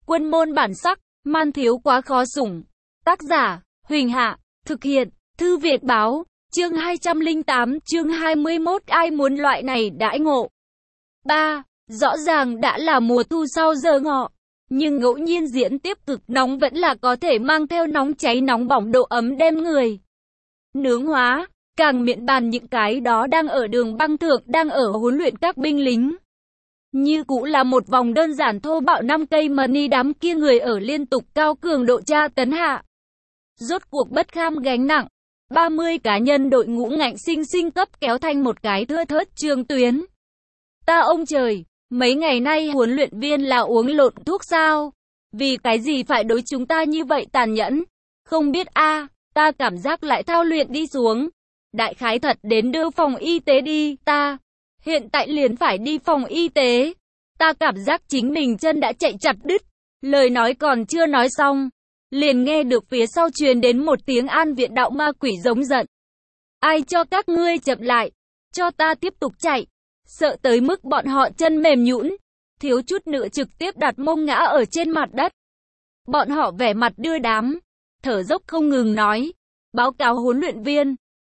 Quân môn bản sắc, man thiếu quá khó sủng. Tác giả, Huỳnh Hạ, thực hiện, Thư Việt Báo, chương 208, chương 21, ai muốn loại này đãi ngộ. 3. Rõ ràng đã là mùa thu sau giờ ngọ, nhưng ngẫu nhiên diễn tiếp cực nóng vẫn là có thể mang theo nóng cháy nóng bỏng độ ấm đem người nướng hóa, càng miệng bàn những cái đó đang ở đường băng thượng, đang ở huấn luyện các binh lính. Như cũ là một vòng đơn giản thô bạo 5 cây money, đám kia người ở liên tục cao cường độ tra tấn hạ. Rốt cuộc bất kham gánh nặng, 30 cá nhân đội ngũ ngạnh sinh sinh cấp kéo thành một cái thưa thớt trường tuyến. Ta ông trời, mấy ngày nay huấn luyện viên là uống lộn thuốc sao? Vì cái gì phải đối chúng ta như vậy tàn nhẫn? Không biết ta cảm giác lại thao luyện đi xuống. Đại khái thật đến đưa phòng y tế đi, ta hiện tại liền phải đi phòng y tế. Ta cảm giác chính mình chân đã chạy chặt đứt. Lời nói còn chưa nói xong, liền nghe được phía sau truyền đến một tiếng An Viện Đạo ma quỷ giống giận. Ai cho các ngươi chậm lại, cho ta tiếp tục chạy. Sợ tới mức bọn họ chân mềm nhũn, thiếu chút nữa trực tiếp đặt mông ngã ở trên mặt đất. Bọn họ vẻ mặt đưa đám, thở dốc không ngừng nói, báo cáo huấn luyện viên,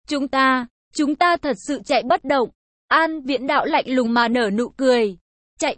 chúng ta thật sự chạy bất động. An Viễn Đạo lạnh lùng mà nở nụ cười, chạy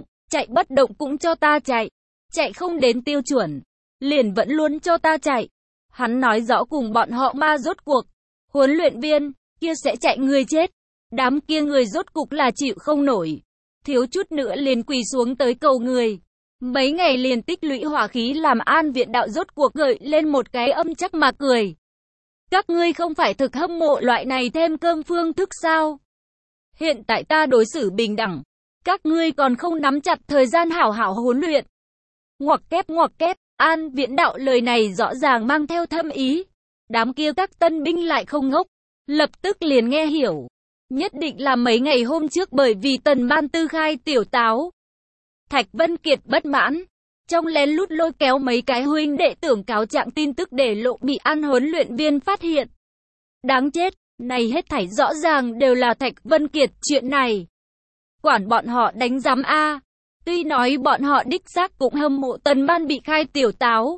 bất động cũng cho ta chạy không đến tiêu chuẩn, liền vẫn luôn cho ta chạy. Hắn nói rõ cùng bọn họ ma rốt cuộc, huấn luyện viên, kia sẽ chạy người chết. Đám kia người rốt cục là chịu không nổi, thiếu chút nữa liền quỳ xuống tới cầu người. Mấy ngày liền tích lũy hỏa khí làm An Viện Đạo rốt cuộc gợi lên một cái âm chắc mà cười. Các ngươi không phải thực hâm mộ loại này thêm cơm phương thức sao? Hiện tại ta đối xử bình đẳng, các ngươi còn không nắm chặt thời gian hảo hảo huấn luyện. Ngoặc kép, An Viễn Đạo lời này rõ ràng mang theo thâm ý. Đám kia các tân binh lại không ngốc, lập tức liền nghe hiểu. Nhất định là mấy ngày hôm trước bởi vì Tần Ban Tư khai tiểu táo. Thạch Vân Kiệt bất mãn, trong lén lút lôi kéo mấy cái huynh đệ tưởng cáo trạng tin tức để lộ, bị An huấn luyện viên phát hiện. Đáng chết, này hết thảy rõ ràng đều là Thạch Vân Kiệt chuyện này. Quản bọn họ đánh giám Tuy nói bọn họ đích xác cũng hâm mộ Tần Ban bị khai tiểu táo,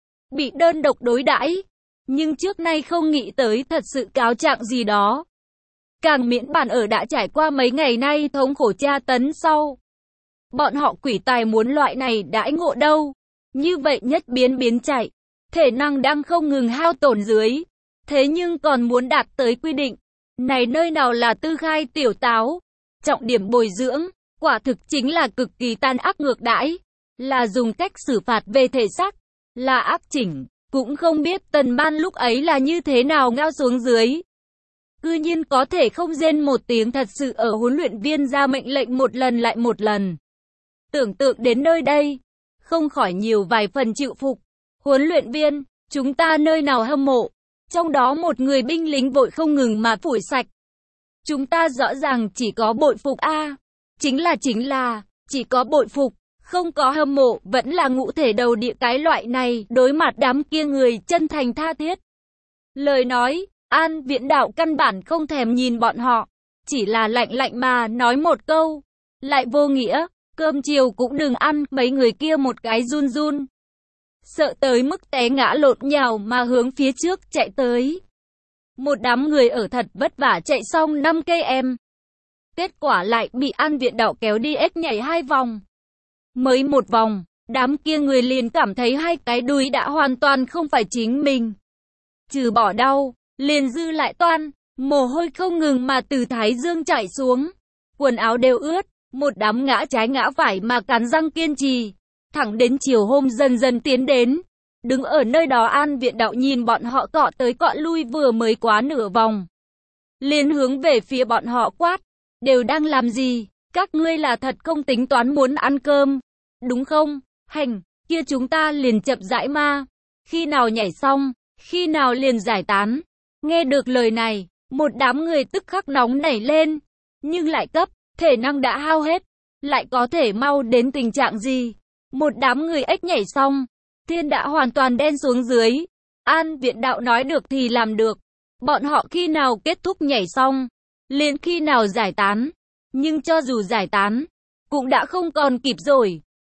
bị đơn độc đối đãi, nhưng trước nay không nghĩ tới thật sự cáo trạng gì đó. Càng miễn bàn ở đã trải qua mấy ngày nay thống khổ tra tấn sau. Bọn họ quỷ tài muốn loại này đãi ngộ đâu. Như vậy nhất biến chạy, thể năng đang không ngừng hao tổn dưới. Thế nhưng còn muốn đạt tới quy định. Này nơi nào là tư khai tiểu táo. Trọng điểm bồi dưỡng, quả thực chính là cực kỳ tàn ác ngược đãi. Là dùng cách xử phạt về thể xác, là ác chỉnh. Cũng không biết Tần Ban lúc ấy là như thế nào ngao xuống dưới. Cư nhiên có thể không rên một tiếng, thật sự ở huấn luyện viên ra mệnh lệnh một lần lại một lần. Tưởng tượng đến nơi đây, không khỏi nhiều vài phần chịu phục. Huấn luyện viên, chúng ta nơi nào hâm mộ? Trong đó một người binh lính vội không ngừng mà phủi sạch. Chúng ta rõ ràng chỉ có bội phục chính là, chỉ có bội phục, không có hâm mộ, vẫn là ngũ thể đầu địa cái loại này, đối mặt đám kia người chân thành tha thiết. Lời nói, An Viễn Đạo căn bản không thèm nhìn bọn họ, chỉ là lạnh mà nói một câu, lại vô nghĩa, cơm chiều cũng đừng ăn. Mấy người kia một cái run, sợ tới mức té ngã lộn nhào mà hướng phía trước chạy tới. Một đám người ở thật vất vả chạy xong 5 cây em. Kết quả lại bị An Viện Đạo kéo đi ếch nhảy 2 vòng. Mới một vòng, đám kia người liền cảm thấy hai cái đùi đã hoàn toàn không phải chính mình. Trừ bỏ đau, liền dư lại toan, mồ hôi không ngừng mà từ thái dương chảy xuống. Quần áo đều ướt, một đám ngã trái ngã phải mà cắn răng kiên trì. Thẳng đến chiều hôm dần dần tiến đến. Đứng ở nơi đó An Viện Đạo nhìn bọn họ cọ tới cọ lui vừa mới quá nửa vòng. Liền hướng về phía bọn họ quát. Đều đang làm gì? Các ngươi là thật không tính toán muốn ăn cơm, đúng không? Hành, kia chúng ta liền chậm rãi ma. Khi nào nhảy xong, khi nào liền giải tán. Nghe được lời này, một đám người tức khắc nóng nảy lên. Nhưng lại cấp, thể năng đã hao hết. Lại có thể mau đến tình trạng gì? Một đám người ếch nhảy xong, thiên đã hoàn toàn đen xuống dưới. An Viện Đạo nói được thì làm được. Bọn họ khi nào kết thúc nhảy xong, liền khi nào giải tán. Nhưng cho dù giải tán, cũng đã không còn kịp rồi.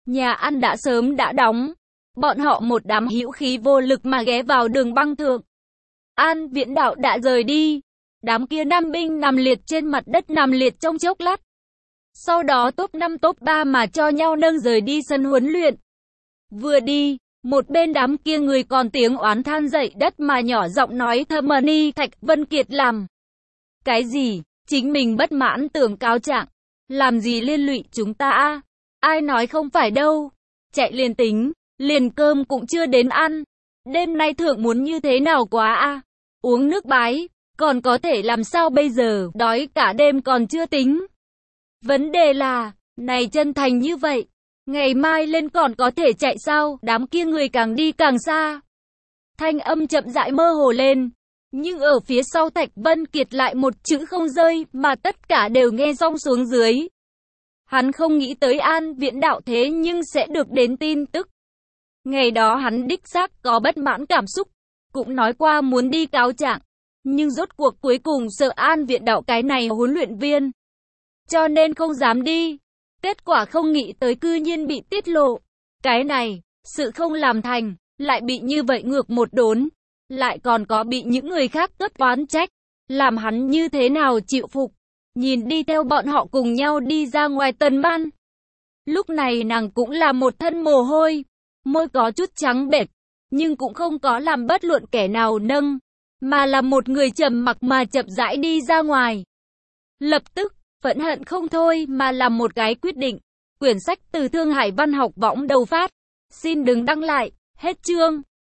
Nhà ăn đã sớm đã đóng. Bọn họ một đám hữu khí vô lực mà ghé vào đường băng thượng. An Viễn Đạo đã rời đi. Đám kia nam binh nằm liệt trên mặt đất nằm liệt trong chốc lát. Sau đó top 5 top 3 mà cho nhau nâng rời đi sân huấn luyện. Vừa đi, một bên đám kia người còn tiếng oán than dậy đất mà nhỏ giọng nói thầm ni Thạch Vân Kiệt làm. Cái gì? Chính mình bất mãn tưởng cáo trạng. Làm gì liên lụy chúng ta a? Ai nói không phải đâu. Chạy liền tính, liền cơm cũng chưa đến ăn. Đêm nay thượng muốn như thế nào quá a? Uống nước bái, còn có thể làm sao bây giờ, đói cả đêm còn chưa tính. Vấn đề là, này chân thành như vậy, ngày mai lên còn có thể chạy sao, đám kia người càng đi càng xa. Thanh âm chậm rãi mơ hồ lên, nhưng ở phía sau Thạch Vân Kiệt lại một chữ không rơi, mà tất cả đều nghe rong xuống dưới. Hắn không nghĩ tới An Viễn Đạo thế nhưng sẽ được đến tin tức. Ngày đó hắn đích xác có bất mãn cảm xúc, cũng nói qua muốn đi cáo trạng, nhưng rốt cuộc cuối cùng sợ An Viễn Đạo cái này huấn luyện viên, cho nên không dám đi. Kết quả không nghĩ tới cư nhiên bị tiết lộ. Cái này, sự không làm thành, lại bị như vậy ngược một đốn, lại còn có bị những người khác tất oán trách, làm hắn như thế nào chịu phục. Nhìn đi theo bọn họ cùng nhau đi ra ngoài tần ban. Lúc này nàng cũng là một thân mồ hôi, môi có chút trắng bệch, nhưng cũng không có làm bất luận kẻ nào nâng, mà là một người trầm mặc mà chậm rãi đi ra ngoài. Lập tức, phẫn hận không thôi mà làm một cái quyết định. Quyển sách từ Thương Hải Văn Học Võng đầu phát. Xin đừng đăng lại, hết chương.